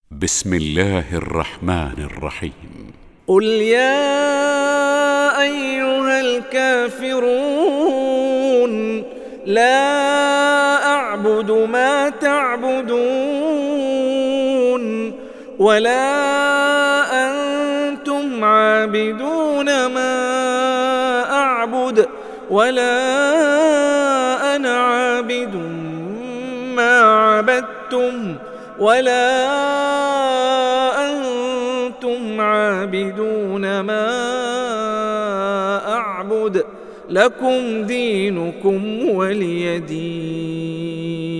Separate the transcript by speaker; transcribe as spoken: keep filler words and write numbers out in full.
Speaker 1: بسم الله الرحمن الرحيم.
Speaker 2: قل يا أيها الكافرون لا أعبد ما تعبدون ولا أنتم عابدون ما أعبد ولا أنا عابد ما عبدتم ولا أنتم عابدون ما أعبد لكم دينكم ولي دين.